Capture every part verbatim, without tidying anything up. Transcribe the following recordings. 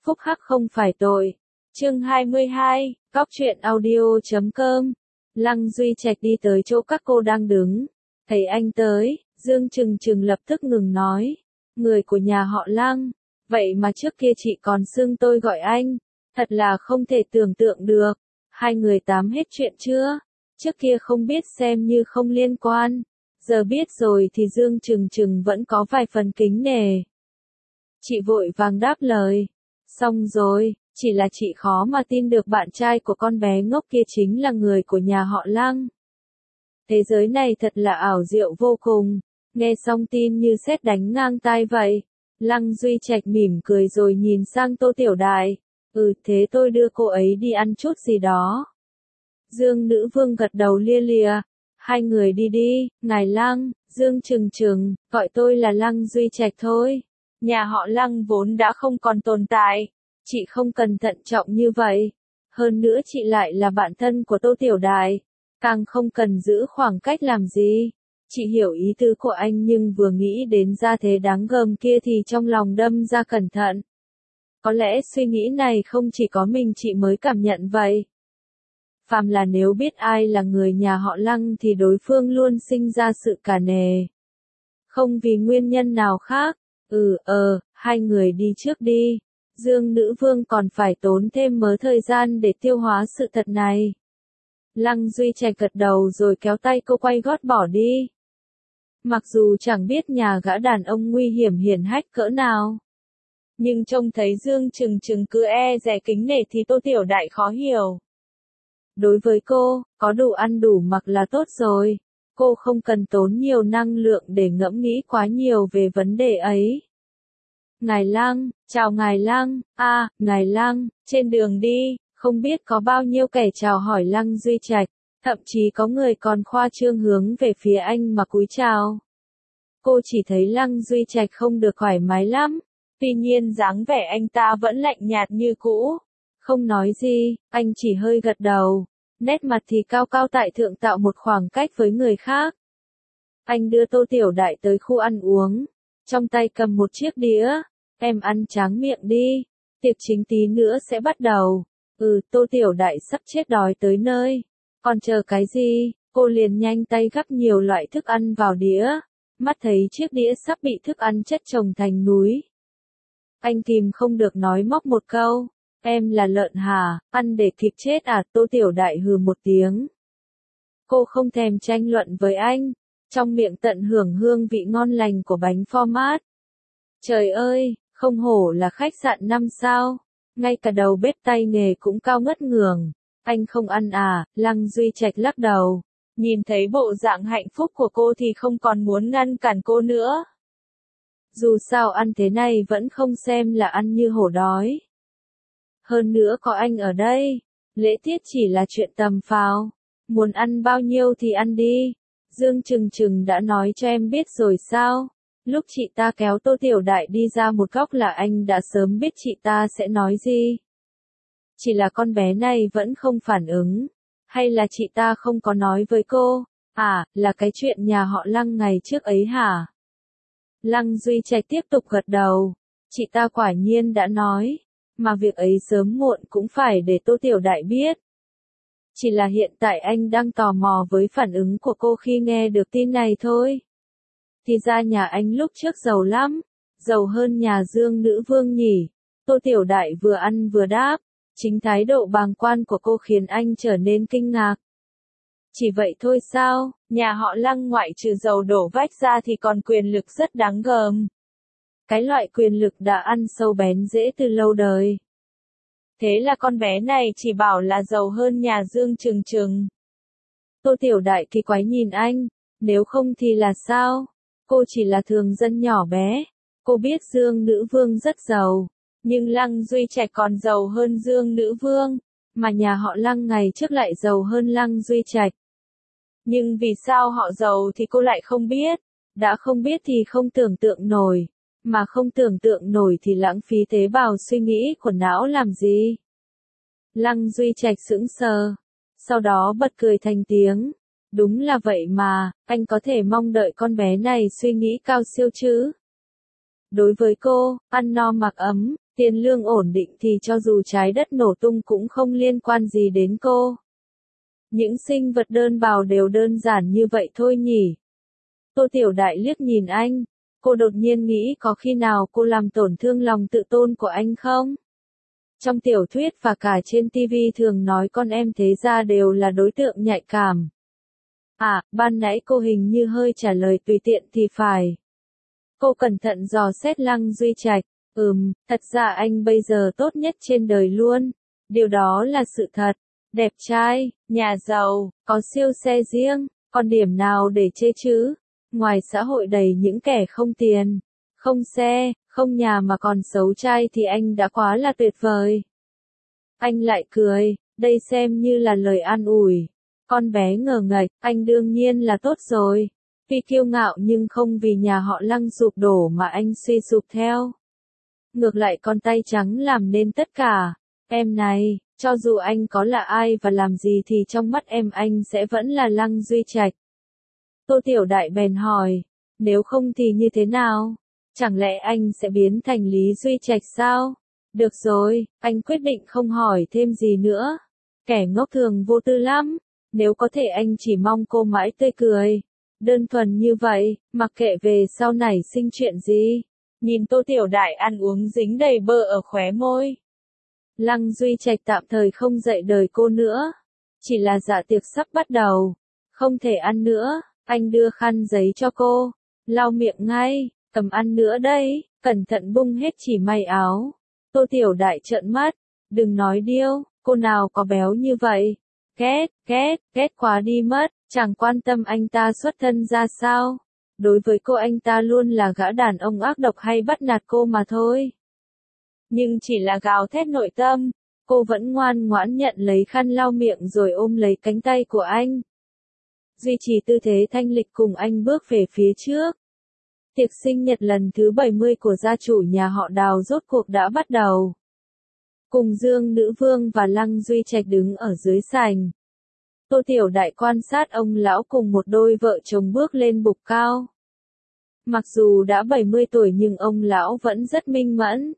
phúc hắc không phải tội. Chương hai mươi hai, Cóc truyện audio chấm com. Lăng Duy Trạch đi tới chỗ các cô đang đứng. Thấy anh tới, Dương Trừng Trừng lập tức ngừng nói. Người của nhà họ Lăng, vậy mà trước kia chị còn xưng tôi gọi anh. Thật là không thể tưởng tượng được. Hai người tám hết chuyện chưa? Trước kia không biết xem như không liên quan. Giờ biết rồi thì Dương Trừng Trừng vẫn có vài phần kính nể. Chị vội vàng đáp lời. Xong rồi, chỉ là chị khó mà tin được bạn trai của con bé ngốc kia chính là người của nhà họ Lăng. Thế giới này thật là ảo diệu vô cùng. Nghe xong tin như sét đánh ngang tai vậy. Lăng Duy Trạch mỉm cười rồi nhìn sang Tô Tiểu Đại. Ừ, thế tôi đưa cô ấy đi ăn chút gì đó. Dương Nữ Vương gật đầu lia lịa. Hai người đi đi, ngài Lăng. Dương Trừng Trừng, gọi tôi là Lăng Duy Trạch thôi. Nhà họ Lăng vốn đã không còn tồn tại. Chị không cần thận trọng như vậy. Hơn nữa chị lại là bạn thân của Tô Tiểu Đại. Càng không cần giữ khoảng cách làm gì. Chị hiểu ý tứ của anh nhưng vừa nghĩ đến gia thế đáng gờm kia thì trong lòng đâm ra cẩn thận. Có lẽ suy nghĩ này không chỉ có mình chị mới cảm nhận vậy. Phàm là nếu biết ai là người nhà họ Lăng thì đối phương luôn sinh ra sự cả nể. Không vì nguyên nhân nào khác. Ừ, ờ, hai người đi trước đi. Dương Nữ Vương còn phải tốn thêm mớ thời gian để tiêu hóa sự thật này. Lăng Duy Trạch gật đầu rồi kéo tay cô quay gót bỏ đi. Mặc dù chẳng biết nhà gã đàn ông nguy hiểm hiển hách cỡ nào. Nhưng trông thấy Dương Trừng Trừng cứ e dè kính nể thì Tô Tiểu Đại khó hiểu. Đối với cô, có đủ ăn đủ mặc là tốt rồi. Cô không cần tốn nhiều năng lượng để ngẫm nghĩ quá nhiều về vấn đề ấy. Ngài Lăng, chào ngài Lăng, a, à, ngài Lăng, trên đường đi, không biết có bao nhiêu kẻ chào hỏi Lăng Duy Trạch, thậm chí có người còn khoa trương hướng về phía anh mà cúi chào. Cô chỉ thấy Lăng Duy Trạch không được thoải mái lắm, tuy nhiên dáng vẻ anh ta vẫn lạnh nhạt như cũ. Không nói gì, anh chỉ hơi gật đầu, nét mặt thì cao cao tại thượng tạo một khoảng cách với người khác. Anh đưa Tô Tiểu Đại tới khu ăn uống, trong tay cầm một chiếc đĩa. Em ăn tráng miệng đi, tiệc chính tí nữa sẽ bắt đầu. Ừ, Tô Tiểu Đại sắp chết đói tới nơi. Còn chờ cái gì, cô liền nhanh tay gắp nhiều loại thức ăn vào đĩa. Mắt thấy chiếc đĩa sắp bị thức ăn chất chồng thành núi. Anh kìm không được nói móc một câu. Em là lợn hả, ăn để kịp chết à? Tô Tiểu Đại hừ một tiếng. Cô không thèm tranh luận với anh. Trong miệng tận hưởng hương vị ngon lành của bánh pho mát. Trời ơi! Không hổ là khách sạn năm sao, ngay cả đầu bếp tay nghề cũng cao ngất ngường. Anh không ăn à? Lăng Duy Trạch lắc đầu. Nhìn thấy bộ dạng hạnh phúc của cô thì không còn muốn ngăn cản cô nữa. Dù sao ăn thế này vẫn không xem là ăn như hổ đói. Hơn nữa có anh ở đây, lễ tiết chỉ là chuyện tầm phào. Muốn ăn bao nhiêu thì ăn đi. Dương Trừng Trừng đã nói cho em biết rồi sao? Lúc chị ta kéo Tô Tiểu Đại đi ra một góc là anh đã sớm biết chị ta sẽ nói gì. Chỉ là con bé này vẫn không phản ứng. Hay là chị ta không có nói với cô? À, là cái chuyện nhà họ Lăng ngày trước ấy hả? Lăng Duy Trạch tiếp tục gật đầu. Chị ta quả nhiên đã nói. Mà việc ấy sớm muộn cũng phải để Tô Tiểu Đại biết. Chỉ là hiện tại anh đang tò mò với phản ứng của cô khi nghe được tin này thôi. Thì ra nhà anh lúc trước giàu lắm, giàu hơn nhà Dương Nữ Vương nhỉ. Tô Tiểu Đại vừa ăn vừa đáp, chính thái độ bàng quan của cô khiến anh trở nên kinh ngạc. Chỉ vậy thôi sao, nhà họ Lăng ngoại trừ giàu đổ vách ra thì còn quyền lực rất đáng gờm. Cái loại quyền lực đã ăn sâu bén rễ từ lâu đời. Thế là con bé này chỉ bảo là giàu hơn nhà Dương Trừng Trừng. Tô Tiểu Đại kỳ quái nhìn anh, nếu không thì là sao? Cô chỉ là thường dân nhỏ bé. Cô biết Dương Nữ Vương rất giàu. Nhưng Lăng Duy Trạch còn giàu hơn Dương Nữ Vương. Mà nhà họ Lăng ngày trước lại giàu hơn Lăng Duy Trạch. Nhưng vì sao họ giàu thì cô lại không biết. Đã không biết thì không tưởng tượng nổi. Mà không tưởng tượng nổi thì lãng phí tế bào suy nghĩ của não làm gì. Lăng Duy Trạch sững sờ. Sau đó bật cười thành tiếng. Đúng là vậy mà, anh có thể mong đợi con bé này suy nghĩ cao siêu chứ. Đối với cô, ăn no mặc ấm, Tiền lương ổn định thì cho dù trái đất nổ tung cũng không liên quan gì đến cô. Những sinh vật đơn bào đều đơn giản như vậy thôi nhỉ. Tô Tiểu Đại liếc nhìn anh, cô đột nhiên nghĩ có khi nào cô làm tổn thương lòng tự tôn của anh không? Trong tiểu thuyết và cả trên ti vi thường nói con em thế gia đều là đối tượng nhạy cảm. À, ban nãy cô hình như hơi trả lời tùy tiện thì phải. Cô cẩn thận dò xét Lăng Duy Trạch, ừm, thật ra anh bây giờ tốt nhất trên đời luôn. Điều đó là sự thật. Đẹp trai, nhà giàu, có siêu xe riêng, còn điểm nào để chê chứ? Ngoài xã hội đầy những kẻ không tiền, không xe, không nhà mà còn xấu trai thì anh đã quá là tuyệt vời. Anh lại cười, đây xem như là lời an ủi. Con bé ngờ ngạch, anh đương nhiên là tốt rồi. Vì kiêu ngạo nhưng không vì nhà họ Lăng sụp đổ mà anh suy sụp theo. Ngược lại con tay trắng làm nên tất cả. Em này, cho dù anh có là ai và làm gì thì trong mắt em anh sẽ vẫn là Lăng Duy Trạch. Tô Tiểu Đại bèn hỏi, nếu không thì như thế nào? Chẳng lẽ anh sẽ biến thành Lý Duy Trạch sao? Được rồi, anh quyết định không hỏi thêm gì nữa. Kẻ ngốc thường vô tư lắm. Nếu có thể anh chỉ mong cô mãi tươi cười. Đơn thuần như vậy, mặc kệ về sau này sinh chuyện gì. Nhìn Tô Tiểu Đại ăn uống dính đầy bơ ở khóe môi. Lăng Duy Trạch tạm thời không dạy đời cô nữa. Chỉ là dạ tiệc sắp bắt đầu. Không thể ăn nữa, anh đưa khăn giấy cho cô. Lau miệng ngay, cầm ăn nữa đây, cẩn thận bung hết chỉ may áo. Tô Tiểu Đại trợn mắt, đừng nói điêu, cô nào có béo như vậy. Ghét, ghét, ghét quá đi mất, chẳng quan tâm anh ta xuất thân ra sao. Đối với cô anh ta luôn là gã đàn ông ác độc hay bắt nạt cô mà thôi. Nhưng chỉ là gào thét nội tâm, cô vẫn ngoan ngoãn nhận lấy khăn lau miệng rồi ôm lấy cánh tay của anh. Duy trì tư thế thanh lịch cùng anh bước về phía trước. Tiệc sinh nhật lần thứ bảy mươi của gia chủ nhà họ Đào rốt cuộc đã bắt đầu. Cùng Dương Nữ Vương và Lăng Duy Trạch đứng ở dưới sảnh. Tô Tiểu Đại quan sát ông lão cùng một đôi vợ chồng bước lên bục cao. Mặc dù đã bảy mươi tuổi nhưng ông lão vẫn rất minh mẫn.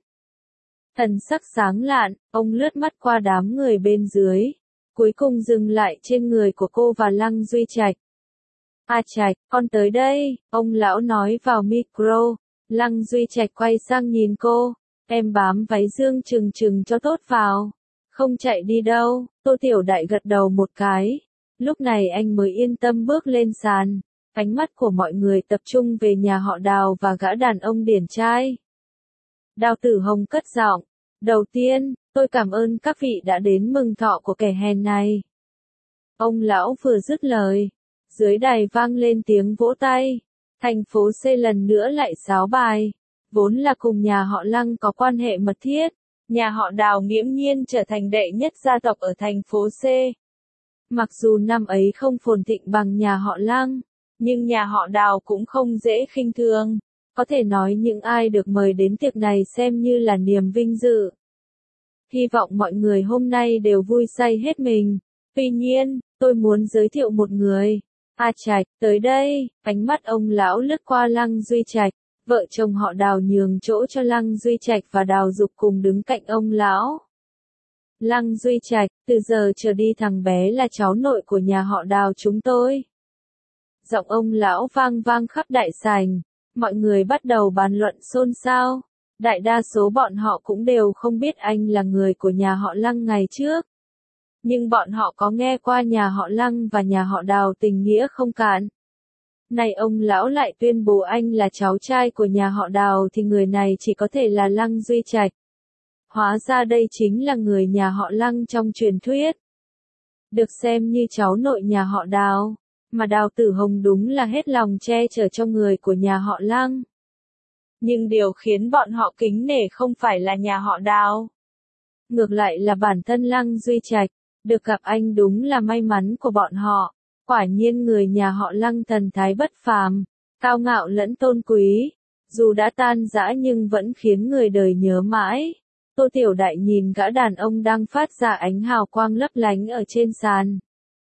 Thần sắc sáng lạn, ông lướt mắt qua đám người bên dưới, cuối cùng dừng lại trên người của cô và Lăng Duy Trạch. A Trạch, con tới đây, ông lão nói vào micro. Lăng Duy Trạch quay sang nhìn cô, em bám váy Dương Trừng Trừng cho tốt vào. Không chạy đi đâu, Tô Tiểu Đại gật đầu một cái. Lúc này anh mới yên tâm bước lên sàn. Ánh mắt của mọi người tập trung về nhà họ Đào và gã đàn ông điển trai. Đào Tử Hồng cất giọng. Đầu tiên, tôi cảm ơn các vị đã đến mừng thọ của kẻ hèn này. Ông lão vừa dứt lời. Dưới đài vang lên tiếng vỗ tay. Thành phố C lần nữa lại sáo bài. Vốn là cùng nhà họ Lăng có quan hệ mật thiết. Nhà họ Đào nghiễm nhiên trở thành đệ nhất gia tộc ở thành phố C. Mặc dù năm ấy không phồn thịnh bằng nhà họ Lăng, nhưng nhà họ Đào cũng không dễ khinh thường. Có thể nói những ai được mời đến tiệc này xem như là niềm vinh dự. Hy vọng mọi người hôm nay đều vui say hết mình. Tuy nhiên, tôi muốn giới thiệu một người. A Trạch, tới đây, ánh mắt ông lão lướt qua Lăng Duy Trạch. Vợ chồng họ Đào nhường chỗ cho Lăng Duy Trạch và Đào Dục cùng đứng cạnh ông lão. Lăng Duy Trạch, từ giờ trở đi thằng bé là cháu nội của nhà họ Đào chúng tôi. Giọng ông lão vang vang khắp đại sảnh, mọi người bắt đầu bàn luận xôn xao. Đại đa số bọn họ cũng đều không biết anh là người của nhà họ Lăng ngày trước. Nhưng bọn họ có nghe qua nhà họ Lăng và nhà họ Đào tình nghĩa không cạn. Này ông lão lại tuyên bố anh là cháu trai của nhà họ Đào thì người này chỉ có thể là Lăng Duy Trạch. Hóa ra đây chính là người nhà họ Lăng trong truyền thuyết. Được xem như cháu nội nhà họ Đào, mà Đào Tử Hồng đúng là hết lòng che chở cho người của nhà họ Lăng. Nhưng điều khiến bọn họ kính nể không phải là nhà họ Đào. Ngược lại là bản thân Lăng Duy Trạch, được gặp anh đúng là may mắn của bọn họ. Quả nhiên người nhà họ Lăng thần thái bất phàm, cao ngạo lẫn tôn quý, dù đã tan rã nhưng vẫn khiến người đời nhớ mãi. Tô Tiểu Đại nhìn gã đàn ông đang phát ra ánh hào quang lấp lánh ở trên sàn.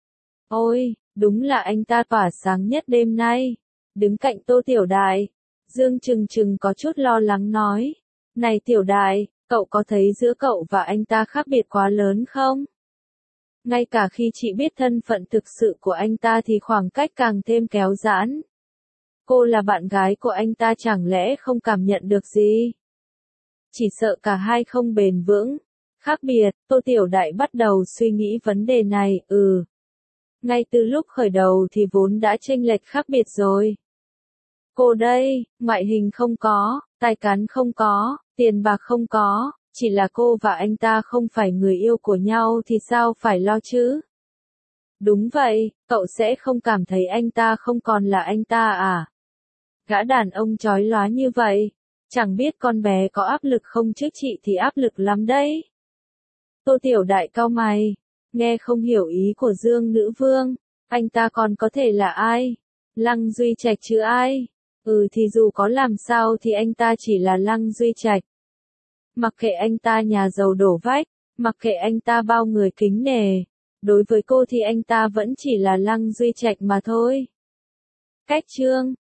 Ôi, đúng là anh ta tỏa sáng nhất đêm nay. Đứng cạnh Tô Tiểu Đại, Dương Trừng Trừng có chút lo lắng nói. Này Tiểu Đại, Cậu có thấy giữa cậu và anh ta khác biệt quá lớn không? Ngay cả khi chị biết thân phận thực sự của anh ta thì khoảng cách càng thêm kéo giãn. Cô là bạn gái của anh ta chẳng lẽ không cảm nhận được gì? Chỉ sợ cả hai không bền vững. Khác biệt, Tô Tiểu Đại bắt đầu suy nghĩ vấn đề này, ừ. Ngay từ lúc khởi đầu thì vốn đã chênh lệch khác biệt rồi. Cô đây, ngoại hình không có, tài cán không có, tiền bạc không có, chỉ là cô và anh ta không phải người yêu của nhau thì sao phải lo chứ? Đúng vậy, cậu sẽ không cảm thấy anh ta không còn là anh ta à? Gã đàn ông chói lóa như vậy, chẳng biết con bé có áp lực không chứ chị thì áp lực lắm đấy. Tô Tiểu Đại cau mày, nghe không hiểu ý của Dương Nữ Vương, anh ta còn có thể là ai? Lăng Duy Trạch chứ ai? Ừ thì dù có làm sao thì anh ta chỉ là Lăng Duy Trạch. Mặc kệ anh ta nhà giàu đổ vách, mặc kệ anh ta bao người kính nể, đối với cô thì anh ta vẫn chỉ là Lăng Duy Trạch mà thôi. Cách chương